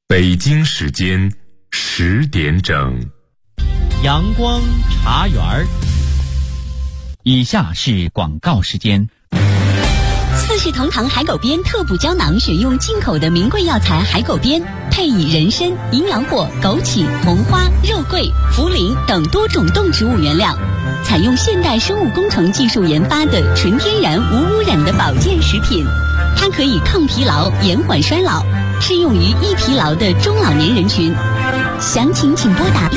北京时间10点整， 阳光茶园儿。以下是广告时间。 四世同堂海狗鞭特补胶囊选用进口的名贵药材海狗鞭，配以人参、营养果、枸杞、红花、肉桂、茯苓等多种动植物原料，采用现代生物工程技术研发的纯天然无污染的保健食品。它可以抗疲劳、延缓衰老，适用于易疲劳的中老年人群。详情请拨打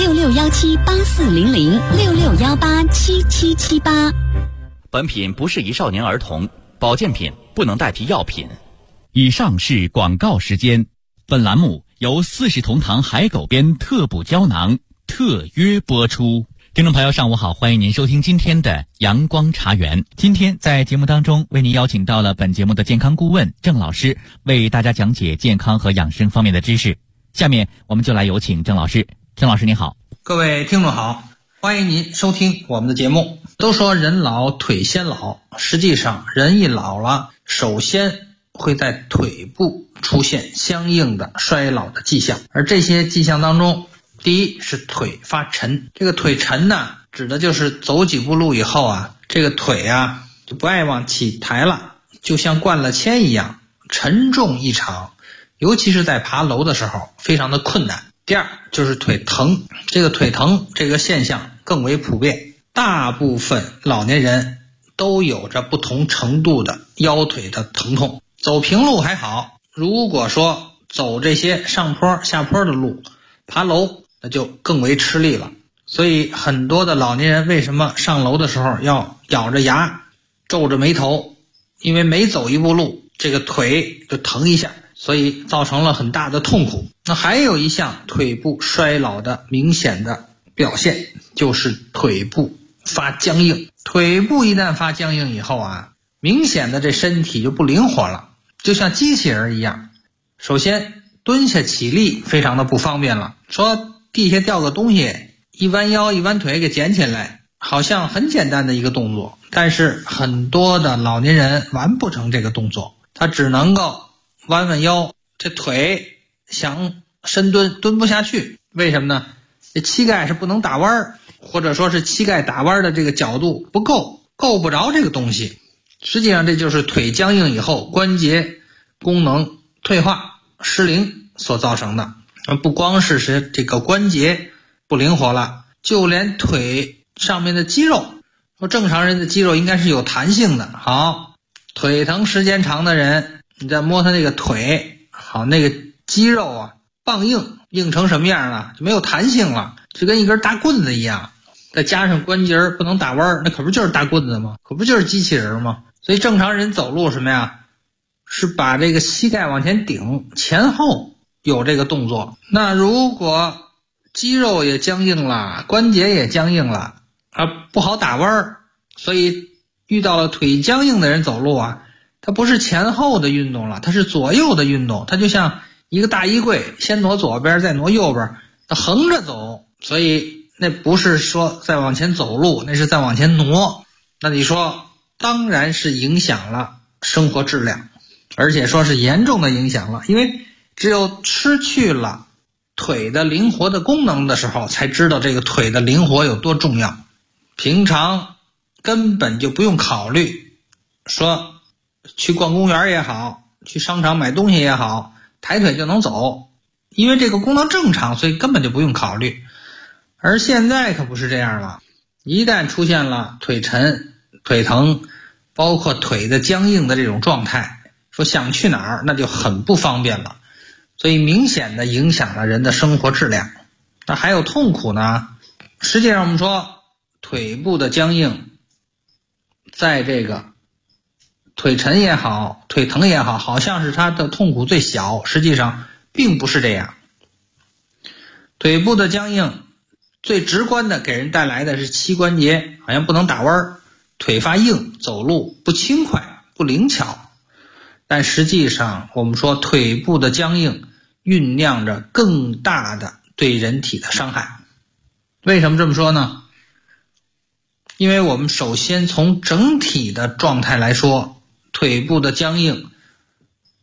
6617840066187778。 本品不适宜少年儿童，保健品不能代替药品。以上是广告时间。本栏目由四世同堂海狗鞭特补胶囊特约播出。听众朋友上午好，欢迎您收听今天的阳光茶园。今天在节目当中为您邀请到了本节目的健康顾问郑老师，为大家讲解健康和养生方面的知识。下面我们就来有请郑老师。郑老师您好。 各位听众好，欢迎您收听我们的节目。都说人老腿先老，实际上人一老了，首先会在腿部出现相应的衰老的迹象。而这些迹象当中，第一是腿发沉。这个腿沉呢，指的就是走几步路以后啊，这个腿啊就不爱往起抬了，就像灌了铅一样，沉重异常，尤其是在爬楼的时候非常的困难。第二就是腿疼，这个腿疼这个现象更为普遍，大部分老年人都有着不同程度的腰腿的疼痛。走平路还好，如果说走这些上坡下坡的路，爬楼那就更为吃力了。所以很多的老年人为什么上楼的时候要咬着牙皱着眉头，因为每走一步路这个腿就疼一下，所以造成了很大的痛苦。那还有一项腿部衰老的明显的表现，就是腿部发僵硬。腿部一旦发僵硬以后啊，明显的这身体就不灵活了，就像机器人一样。首先蹲下起立非常的不方便了，说地下掉个东西，一弯腰一弯腿给捡起来，好像很简单的一个动作，但是很多的老年人完不成这个动作，他只能够弯弯腰，这腿想深蹲蹲不下去。为什么呢？这膝盖是不能打弯，或者说是膝盖打弯的这个角度不够，够不着这个东西。实际上这就是腿僵硬以后关节功能退化失灵所造成的。不光是这个关节不灵活了，就连腿上面的肌肉，说正常人的肌肉应该是有弹性的。好，腿疼时间长的人，你再摸他那个腿，好，那个肌肉啊棒硬，硬成什么样了？就没有弹性了，就跟一根大棍子一样。再加上关节不能打弯，那可不就是大棍子吗？可不就是机器人吗？所以正常人走路什么呀？是把这个膝盖往前顶，前后有这个动作。那如果肌肉也僵硬了，关节也僵硬了不好打弯，所以遇到了腿僵硬的人走路啊，它不是前后的运动了，它是左右的运动。它就像一个大衣柜，先挪左边再挪右边，它横着走，所以那不是说再往前走路，那是再往前挪。那你说当然是影响了生活质量，而且说是严重的影响了。因为只有失去了腿的灵活的功能的时候，才知道这个腿的灵活有多重要。平常根本就不用考虑，说去逛公园也好，去商场买东西也好，抬腿就能走，因为这个功能正常，所以根本就不用考虑。而现在可不是这样了，一旦出现了腿沉、腿疼，包括腿的僵硬的这种状态，说想去哪儿那就很不方便了，所以明显的影响了人的生活质量。那还有痛苦呢？实际上我们说腿部的僵硬，在这个腿沉也好，腿疼也好，好像是它的痛苦最小，实际上并不是这样。腿部的僵硬最直观的给人带来的是膝关节好像不能打弯，腿发硬，走路不轻快不灵巧。但实际上我们说腿部的僵硬酝酿着更大的对人体的伤害。为什么这么说呢？因为我们首先从整体的状态来说，腿部的僵硬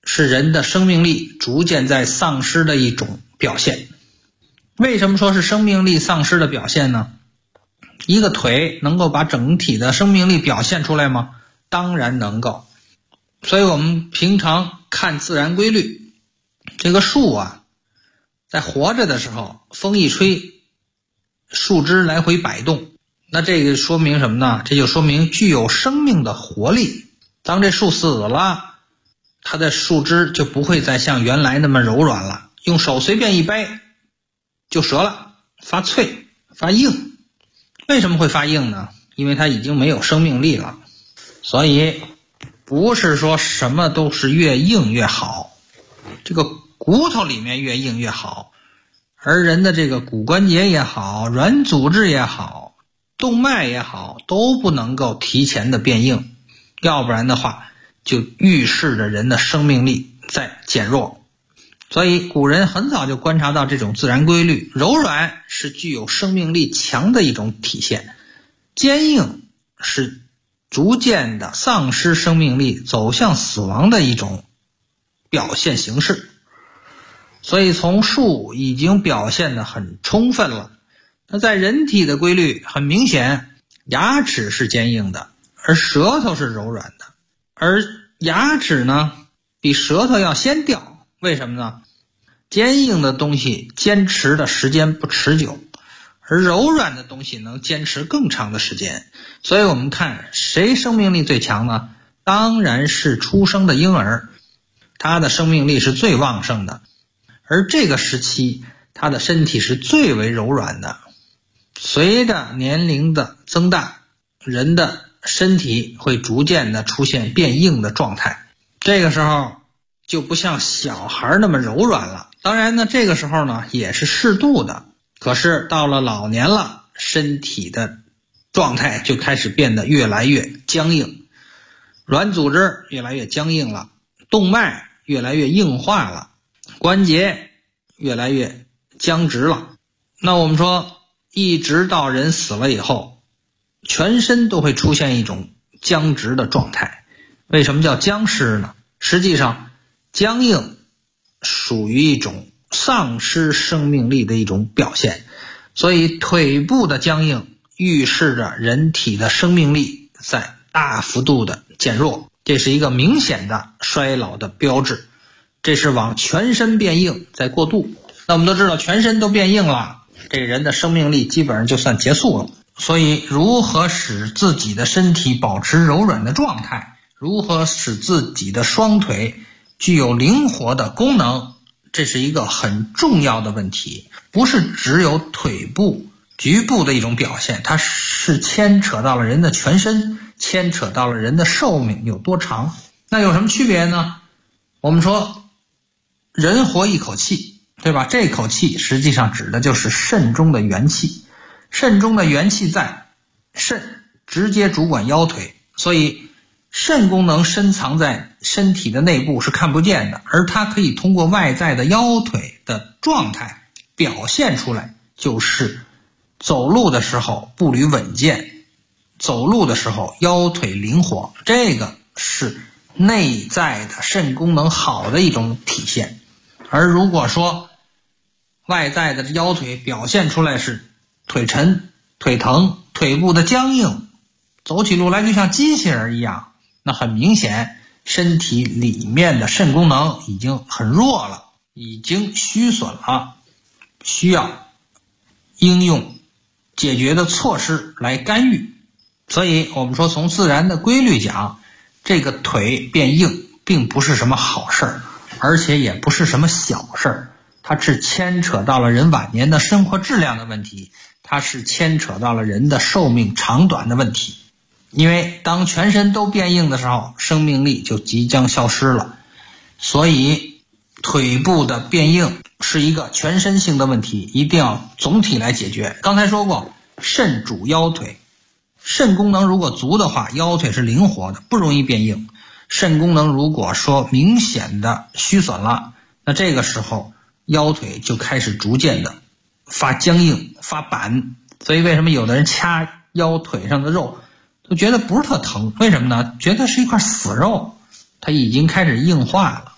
是人的生命力逐渐在丧失的一种表现。为什么说是生命力丧失的表现呢？一个腿能够把整体的生命力表现出来吗？当然能够。所以我们平常看自然规律，这个树啊，在活着的时候，风一吹，树枝来回摆动，那这个说明什么呢？这就说明具有生命的活力。当这树死了，它的树枝就不会再像原来那么柔软了，用手随便一掰就折了，发脆发硬。为什么会发硬呢？因为它已经没有生命力了。所以不是说什么都是越硬越好，这个骨头里面越硬越好，而人的这个骨关节也好，软组织也好，动脉也好，都不能够提前的变硬，要不然的话就预示着人的生命力在减弱。所以古人很早就观察到这种自然规律，柔软是具有生命力强的一种体现，坚硬是逐渐的丧失生命力走向死亡的一种表现形式。所以从树已经表现得很充分了。那在人体的规律很明显，牙齿是坚硬的，而舌头是柔软的，而牙齿呢比舌头要先掉。为什么呢？坚硬的东西坚持的时间不持久，而柔软的东西能坚持更长的时间。所以我们看谁生命力最强呢？当然是出生的婴儿，他的生命力是最旺盛的，而这个时期他的身体是最为柔软的。随着年龄的增大，人的身体会逐渐的出现变硬的状态，这个时候就不像小孩那么柔软了。当然呢，这个时候呢也是适度的，可是到了老年了，身体的状态就开始变得越来越僵硬，软组织越来越僵硬了，动脉越来越硬化了，关节越来越僵直了。那我们说一直到人死了以后，全身都会出现一种僵直的状态。为什么叫僵尸呢？实际上僵硬属于一种丧失生命力的一种表现，所以腿部的僵硬预示着人体的生命力在大幅度的减弱，这是一个明显的衰老的标志，这是往全身变硬在过渡。那我们都知道全身都变硬了，这人的生命力基本上就算结束了。所以如何使自己的身体保持柔软的状态，如何使自己的双腿具有灵活的功能，这是一个很重要的问题，不是只有腿部局部的一种表现，它是牵扯到了人的全身，牵扯到了人的寿命有多长。那有什么区别呢？我们说人活一口气，对吧？这口气实际上指的就是肾中的元气，肾中的元气在，肾直接主管腰腿，所以肾功能深藏在身体的内部是看不见的，而它可以通过外在的腰腿的状态表现出来，就是走路的时候步履稳健，走路的时候腰腿灵活，这个是内在的肾功能好的一种体现。而如果说外在的腰腿表现出来是腿沉、腿疼、腿部的僵硬，走起路来就像机器人一样，那很明显身体里面的肾功能已经很弱了，已经虚损了，需要应用解决的措施来干预。所以我们说从自然的规律讲，这个腿变硬并不是什么好事儿，而且也不是什么小事儿，它是牵扯到了人晚年的生活质量的问题，它是牵扯到了人的寿命长短的问题。因为当全身都变硬的时候，生命力就即将消失了，所以腿部的变硬是一个全身性的问题，一定要总体来解决。刚才说过，肾主腰腿，肾功能如果足的话，腰腿是灵活的，不容易变硬。肾功能如果说明显的虚损了，那这个时候腰腿就开始逐渐的发僵硬、发板。所以为什么有的人掐腰腿上的肉都觉得不是特疼？为什么呢？觉得是一块死肉，它已经开始硬化了。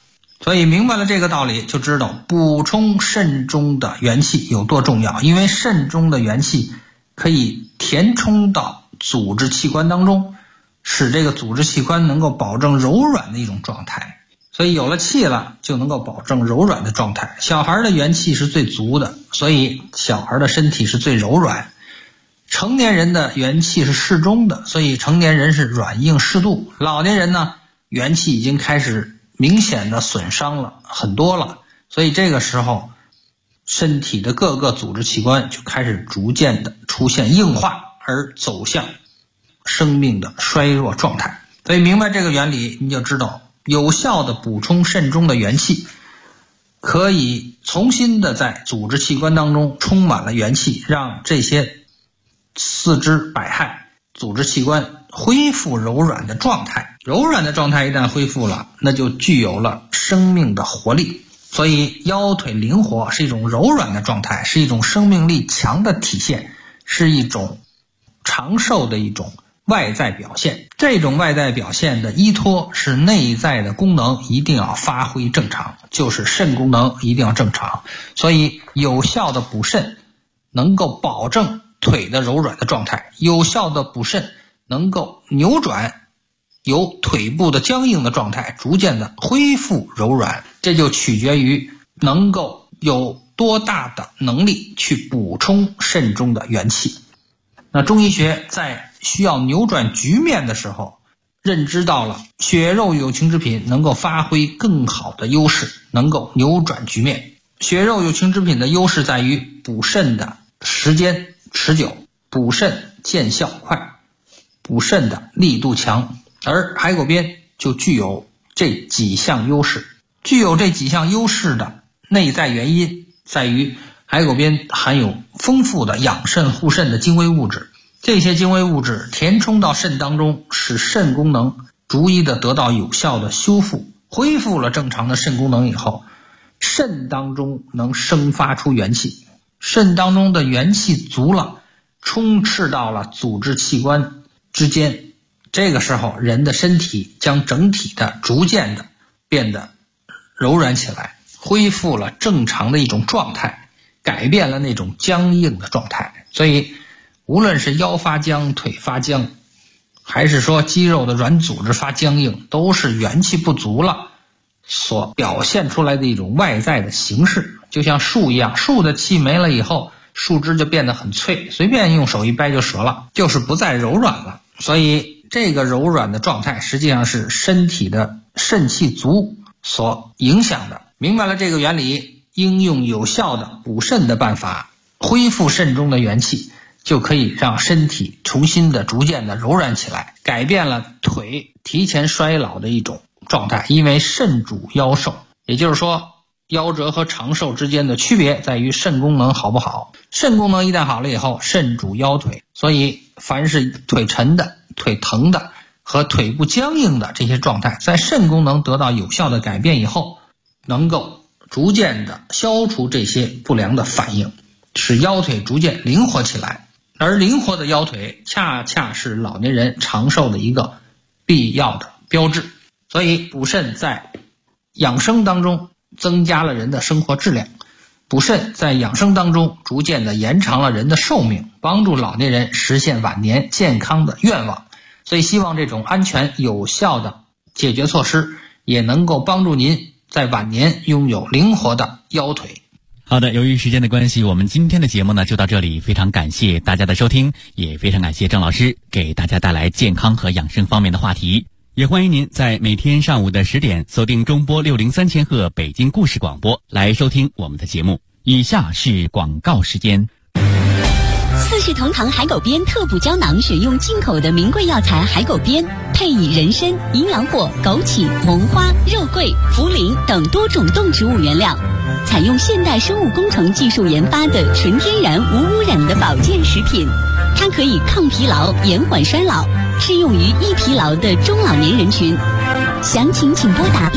所以明白了这个道理，就知道补充肾中的元气有多重要。因为肾中的元气可以填充到组织器官当中，使这个组织器官能够保证柔软的一种状态。所以有了气了，就能够保证柔软的状态。小孩的元气是最足的，所以小孩的身体是最柔软。成年人的元气是适中的，所以成年人是软硬适度。老年人呢，元气已经开始明显的损伤了很多了，所以这个时候身体的各个组织器官就开始逐渐的出现硬化，而走向生命的衰弱状态。所以明白这个原理，你就知道有效的补充肾中的元气，可以重新的在组织器官当中充满了元气，让这些四肢百骸组织器官恢复柔软的状态。柔软的状态一旦恢复了，那就具有了生命的活力。所以腰腿灵活是一种柔软的状态，是一种生命力强的体现，是一种长寿的一种外在表现。这种外在表现的依托是内在的功能一定要发挥正常，就是肾功能一定要正常。所以有效的补肾能够保证腿的柔软的状态，有效的补肾能够扭转由腿部的僵硬的状态逐渐的恢复柔软。这就取决于能够有多大的能力去补充肾中的元气。那中医学在需要扭转局面的时候，认知到了血肉有情之品能够发挥更好的优势，能够扭转局面。血肉有情之品的优势在于补肾的时间持久，补肾见效快，补肾的力度强，而海狗鞭就具有这几项优势。具有这几项优势的内在原因在于海狗鞭含有丰富的养肾护肾的精微物质，这些精微物质填充到肾当中，使肾功能逐一的得到有效的修复。恢复了正常的肾功能以后，肾当中能生发出元气，肾当中的元气足了，充斥到了组织器官之间，这个时候人的身体将整体的逐渐的变得柔软起来，恢复了正常的一种状态，改变了那种僵硬的状态。所以无论是腰发僵、腿发僵，还是说肌肉的软组织发僵硬，都是元气不足了所表现出来的一种外在的形式。就像树一样，树的气没了以后，树枝就变得很脆，随便用手一掰就折了，就是不再柔软了。所以这个柔软的状态实际上是身体的肾气足所影响的。明白了这个原理，应用有效的补肾的办法，恢复肾中的元气，就可以让身体重新的逐渐的柔软起来，改变了腿提前衰老的一种状态。因为肾主腰寿，也就是说夭折和长寿之间的区别在于肾功能好不好。肾功能一旦好了以后，肾主腰腿，所以凡是腿沉的、腿疼的和腿部僵硬的这些状态，在肾功能得到有效的改变以后，能够逐渐的消除这些不良的反应，使腰腿逐渐灵活起来。而灵活的腰腿恰恰是老年人长寿的一个必要的标志。所以补肾在养生当中增加了人的生活质量，补肾在养生当中逐渐的延长了人的寿命，帮助老年人实现晚年健康的愿望。所以希望这种安全有效的解决措施也能够帮助您在晚年拥有灵活的腰腿。 好的，由于时间的关系，我们今天的节目呢就到这里，非常感谢大家的收听，也非常感谢郑老师给大家带来健康和养生方面的话题。也欢迎您在每天上午的10点锁定中波603千赫北京故事广播来收听我们的节目。以下是广告时间。 四世同堂海狗鞭特补胶囊选用进口的名贵药材海狗鞭，配以人参、银阳果、枸杞、红花、肉桂、茯苓等多种动植物原料，采用现代生物工程技术研发的纯天然无污染的保健食品。它可以抗疲劳、延缓衰老，适用于易疲劳的中老年人群。详情请拨打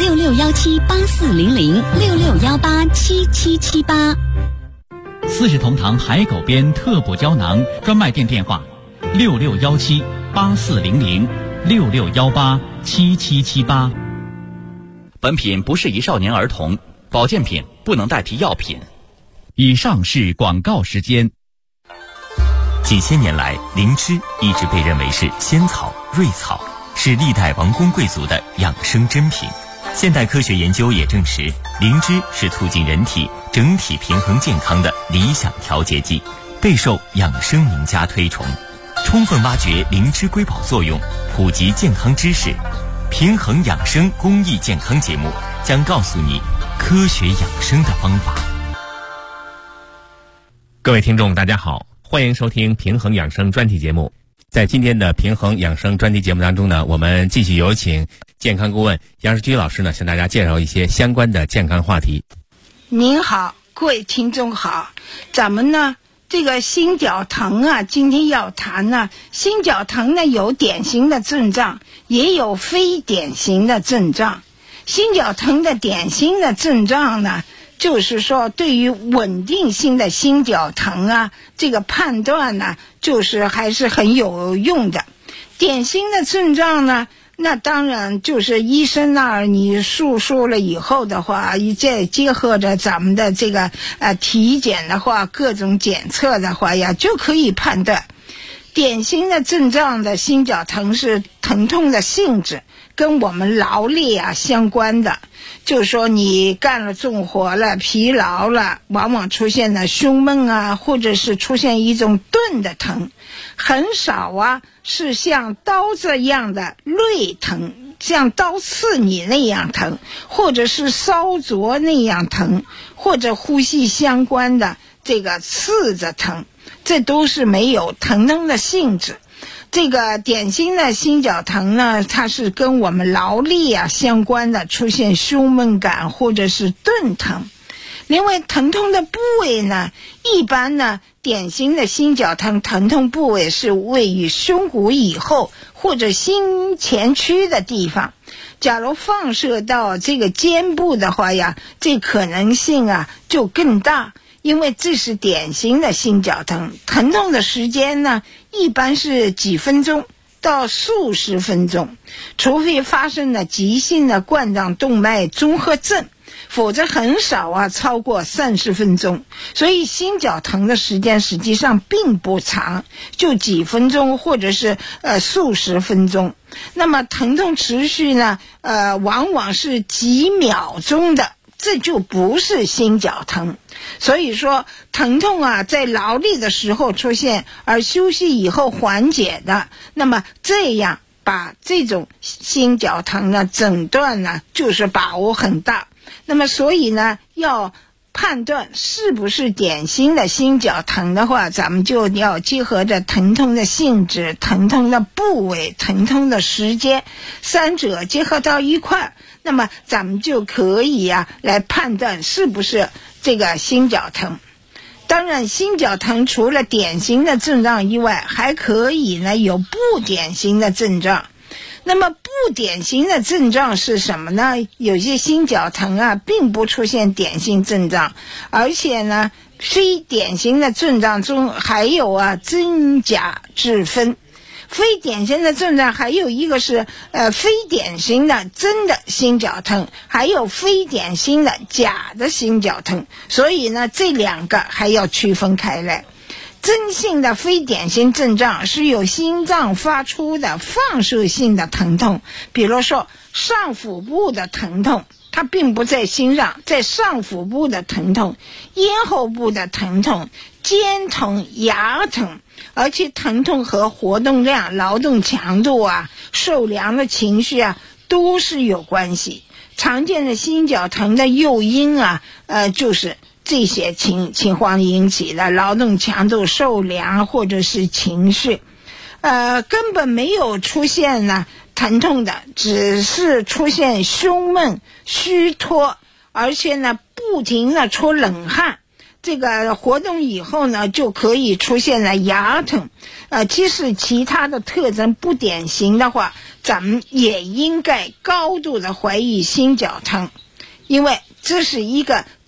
6617840066187778。 四世同堂海狗鞭特补胶囊专卖店电话：6617840066187778。 本品不适宜少年儿童，保健品不能代替药品。以上是广告时间。 几千年来，灵芝一直被认为是仙草、瑞草，是历代王公贵族的养生珍品。现代科学研究也证实，灵芝是促进人体整体平衡健康的理想调节剂，备受养生名家推崇。充分挖掘灵芝瑰宝作用，普及健康知识，平衡养生公益健康节目将告诉你科学养生的方法。 各位听众大家好，欢迎收听平衡养生专题节目。在今天的平衡养生专题节目当中呢，我们继续有请健康顾问杨世居老师呢，向大家介绍一些相关的健康话题。 您好，各位听众好，咱们呢这个心绞疼啊，今天要谈呢，心绞疼呢有典型的症状，也有非典型的症状。心绞疼的典型的症状呢，就是说对于稳定性的心绞疼啊，这个判断呢，就是还是很有用的。典型的症状呢，那当然就是医生那儿你述说了以后的话，再结合着咱们的这个体检的话，各种检测的话呀，就可以判断。典型的症状的心绞疼是疼痛的性质跟我们劳力啊相关的，就是说你干了重活了，疲劳了，往往出现了胸闷啊，或者是出现一种钝的疼，很少啊是像刀子一样的锐疼，像刀刺你那样疼，或者是烧灼那样疼，或者呼吸相关的这个刺着疼，这都是没有疼的性质。这个典型的心绞疼呢，它是跟我们劳力啊相关的，出现胸闷感或者是钝疼。另外疼痛的部位呢，一般呢典型的心绞疼疼痛部位是位于胸骨以后或者心前区的地方。假如放射到这个肩部的话呀，这可能性啊就更大，因为这是典型的心绞疼，疼痛的时间呢一般是几分钟到数十分钟，除非发生了急性的冠状动脉综合症，否则很少啊超过30分钟。所以心绞疼的时间实际上并不长，就几分钟或者是数十分钟。那么疼痛持续呢往往是几秒钟的，这就不是心绞疼。所以说疼痛啊在劳力的时候出现，而休息以后缓解的，那么这样把这种心绞疼呢诊断呢就是把握很大。那么所以呢要判断是不是典型的心绞疼的话，咱们就要结合着疼痛的性质、疼痛的部位、疼痛的时间，三者结合到一块，那么咱们就可以来判断是不是这个心绞疼。当然心绞疼除了典型的症状以外，还可以呢有不典型的症状。那么不典型的症状是什么呢？有些心绞疼啊并不出现典型症状，而且呢非典型的症状中还有真假之分。非典型的症状还有一个是非典型的真的心绞疼，还有非典型的假的心绞疼，所以呢这两个还要区分开来。真性的非典型症状是有心脏发出的放射性的疼痛，比如说上腹部的疼痛，它并不在心上，在上腹部的疼痛，咽喉部的疼痛，肩疼、牙疼，而且疼痛和活动量、劳动强度啊、受凉的情绪啊都是有关系。常见的心绞疼的诱因就是这些情况引起的劳动强度、受凉或者是情绪，根本没有出现呢疼痛的，只是出现胸闷、虚脱，而且呢不停的出冷汗。这个活动以后呢就可以出现了牙疼。即使其他的特征不典型的话，咱们也应该高度的怀疑心绞疼，因为这是一个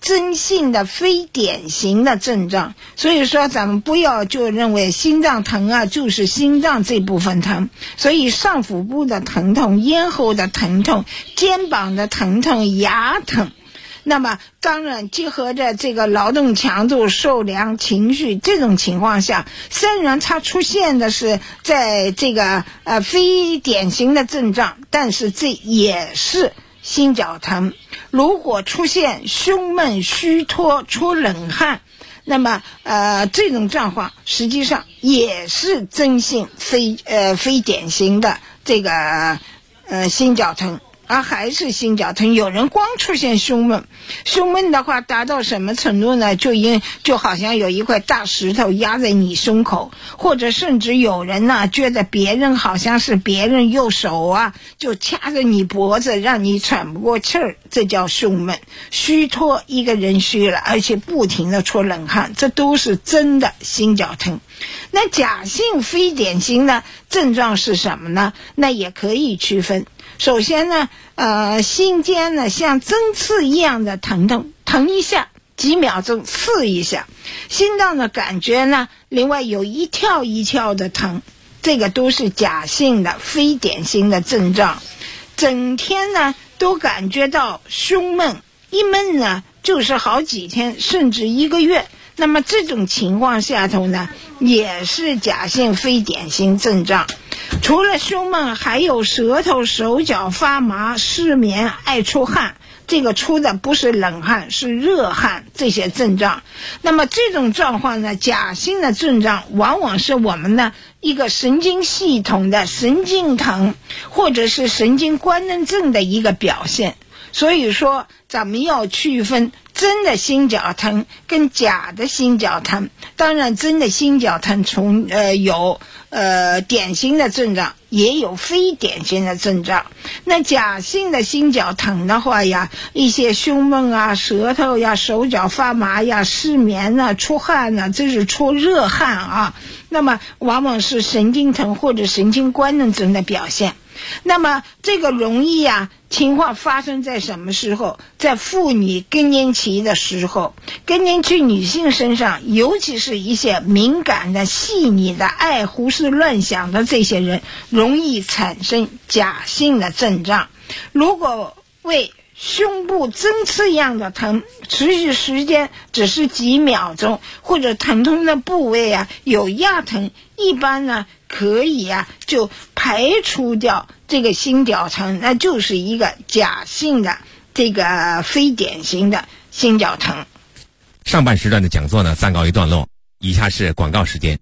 真性的非典型的症状。所以说咱们不要就认为心脏疼啊就是心脏这部分疼，所以上腹部的疼痛、咽喉的疼痛、肩膀的疼痛、牙疼，那么当然结合着这个劳动强度、受凉、情绪，这种情况下，虽然它出现的是在这个非典型的症状，但是这也是心绞疼。如果出现胸闷、虚脱、出冷汗，那么这种状况实际上也是真性非典型的这个心绞疼。还是心绞疼。有人光出现胸闷的话达到什么程度呢？就好像有一块大石头压在你胸口，或者甚至有人呢觉得别人好像是别人右手啊就掐着你脖子让你喘不过气儿，这叫胸闷。虚脱，一个人虚了而且不停的出冷汗，这都是真的心绞疼。那假性非典型的症状是什么呢？那也可以区分。首先呢心间呢像针刺一样的疼一下，几秒钟刺一下。心脏的感觉呢另外有一跳一跳的疼，这个都是假性的非典型的症状。整天呢都感觉到胸闷，一闷呢就是好几天甚至1个月，那么这种情况下头呢也是假性非典型症状。除了胸闷，还有舌头、手脚发麻、失眠、爱出汗，这个出的不是冷汗是热汗，这些症状。那么这种状况呢，假性的症状往往是我们的一个神经系统的神经疼或者是神经官能症的一个表现。所以说咱们要区分真的心绞疼跟假的心绞疼。当然真的心绞疼有典型的症状，也有非典型的症状。那假性的心绞疼的话呀，一些胸闷啊、舌头呀、手脚发麻呀、失眠啊、出汗啊，这是出热汗啊，那么往往是神经疼或者神经官能症的表现。那么这个容易情况发生在什么时候？在妇女更年期的时候。更年期女性身上，尤其是一些敏感的、细腻的、爱胡思乱想的这些人，容易产生假性的症状。如果为胸部针刺一样的疼，持续时间只是几秒钟，或者疼痛的部位有压疼，一般呢可以就排除掉这个心绞疼，那就是一个假性的这个非典型的心绞疼。 上半时段的讲座呢暂告一段落，以下是广告时间。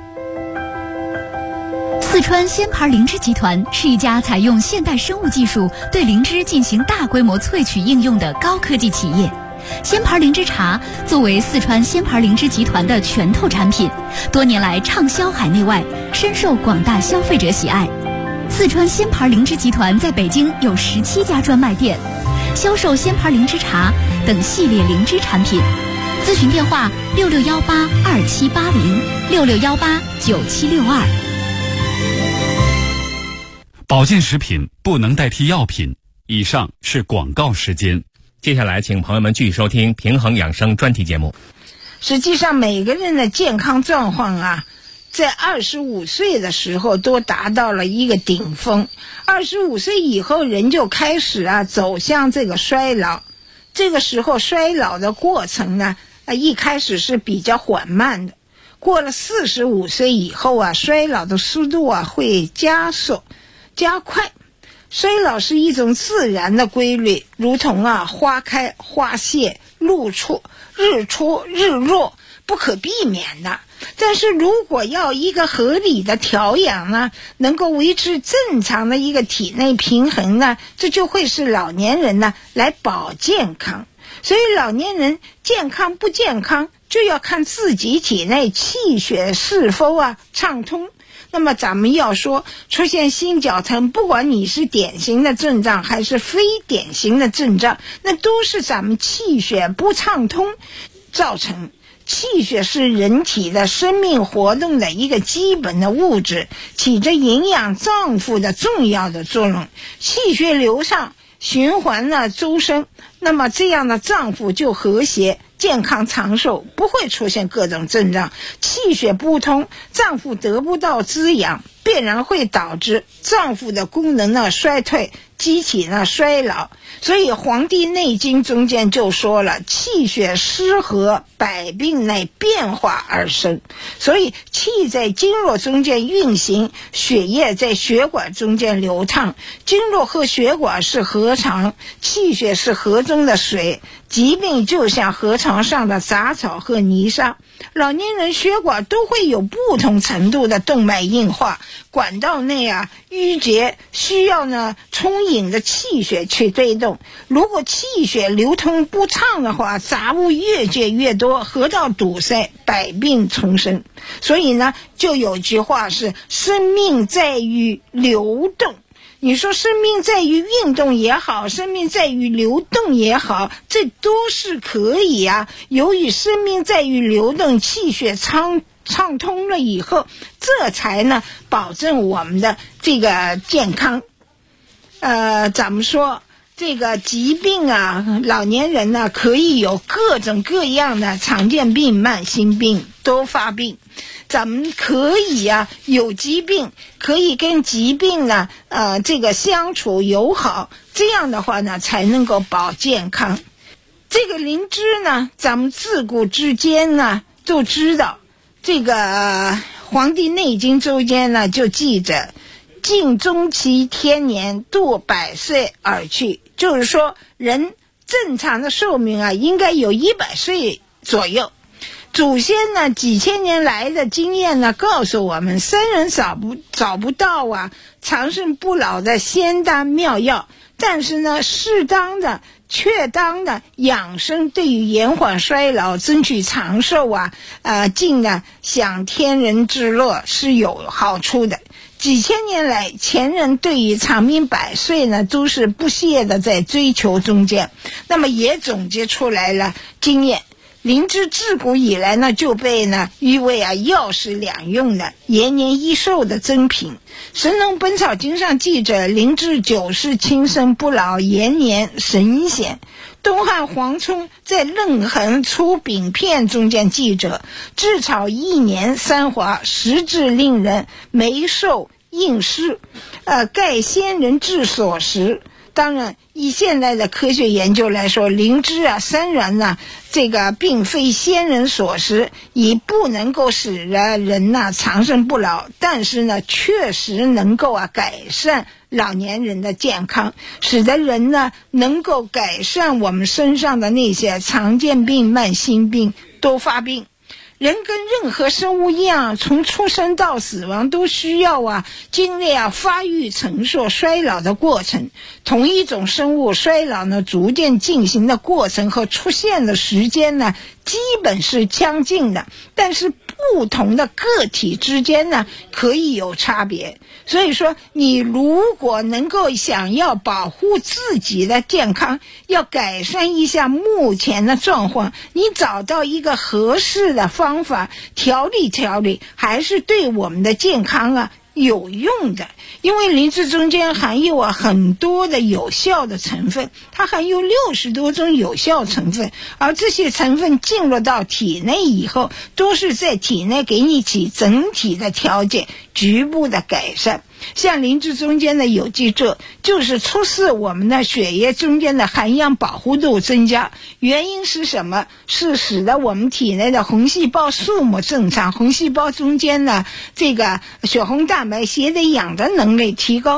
四川仙牌灵芝集团是一家采用现代生物技术对灵芝进行大规模萃取应用的高科技企业。仙牌灵芝茶作为四川仙牌灵芝集团的拳头产品，多年来畅销海内外，深受广大消费者喜爱。四川仙牌灵芝集团在北京有17家专卖店，销售仙牌灵芝茶等系列灵芝产品。咨询电话66182780，66189762。 保健食品不能代替药品。以上是广告时间。 接下来请朋友们继续收听平衡养生专题节目。 实际上每个人的健康状况在25岁的时候都达到了一个顶峰，25岁以后人就开始走向这个衰老。这个时候衰老的过程呢一开始是比较缓慢的，过了45岁以后衰老的速度会加快。衰老是一种自然的规律，如同花开花谢、日出日落，不可避免的。但是如果要一个合理的调养呢，能够维持正常的一个体内平衡呢，这就会是老年人呢来保健康。所以老年人健康不健康就要看自己体内气血是否畅通。那么咱们要说出现心绞疼，不管你是典型的症状还是非典型的症状，那都是咱们气血不畅通造成。气血是人体的生命活动的一个基本的物质，起着营养脏腑的重要的作用。气血流畅， 循环呢周生，那么这样的脏腑就和谐，健康长寿，不会出现各种症状。气血不通，脏腑得不到滋养，必然会导致脏腑的功能呢衰退，机体呢衰老。所以《黄帝内经》中间就说了，气血失和，百病乃变化而生。所以气在经络中间运行，血液在血管中间流淌，经络和血管是河床，气血是河中的水，疾病就像河床上的杂草和泥沙。老年人血管都会有不同程度的动脉硬化，管道内淤结，需要呢充盈的气血去推动。如果气血流通不畅的话，杂物越积越多，河道堵塞，百病丛生。所以呢，就有句话是生命在于流动。你说生命在于运动也好，生命在于流动也好，这都是可以啊。由于生命在于流动，气血畅通了以后，这才呢保证我们的这个健康。咱们说这个疾病老年人呢可以有各种各样的常见病、慢性病、多发病。咱们可以有疾病，可以跟疾病呢这个相处友好，这样的话呢才能够保健康。这个灵芝呢，咱们自古至今呢都知道，这个《黄帝内经》中间呢就记着尽终其天年，度100岁而去，就是说人正常的寿命应该有100岁左右。祖先呢几千年来的经验呢告诉我们，生人找不到长生不老的仙丹妙药，但是呢适当的确当的养生对于延缓衰老、争取长寿尽呢享天人之乐是有好处的。几千年来，前人对于长命100岁呢都是不懈的在追求中间，那么也总结出来了经验。灵芝自古以来呢就被呢誉为药食两用的延年益寿的珍品。神农本草经上记着灵芝久视轻生不老，延年神仙。东汉黄聪在任衡出饼片中间记着至草1年3华，实质令人眉寿应失，盖先人之所食。当然以现在的科学研究来说，灵芝虽然这个并非先人所食，也不能够使人长生不老，但是呢确实能够改善老年人的健康，使得人呢能够改善我们身上的那些常见病、慢性病、多发病。人跟任何生物一样，从出生到死亡都需要经历发育、成熟、衰老的过程。同一种生物衰老呢逐渐进行的过程和出现的时间呢基本是相近的，但是不同的个体之间呢可以有差别。所以说你如果能够想要保护自己的健康，要改善一下目前的状况，你找到一个合适的方法调理，还是对我们的健康有用的。因为灵芝中间含有很多的有效的成分，它含有60多种有效成分，而这些成分进入到体内以后，都是在体内给你起整体的调节、局部的改善。像灵芝中间的有机质，就是促使我们的血液中间的含氧饱和度增加。原因是什么？是使得我们体内的红细胞数目正常，红细胞中间呢这个血红蛋白携带氧的能力提高。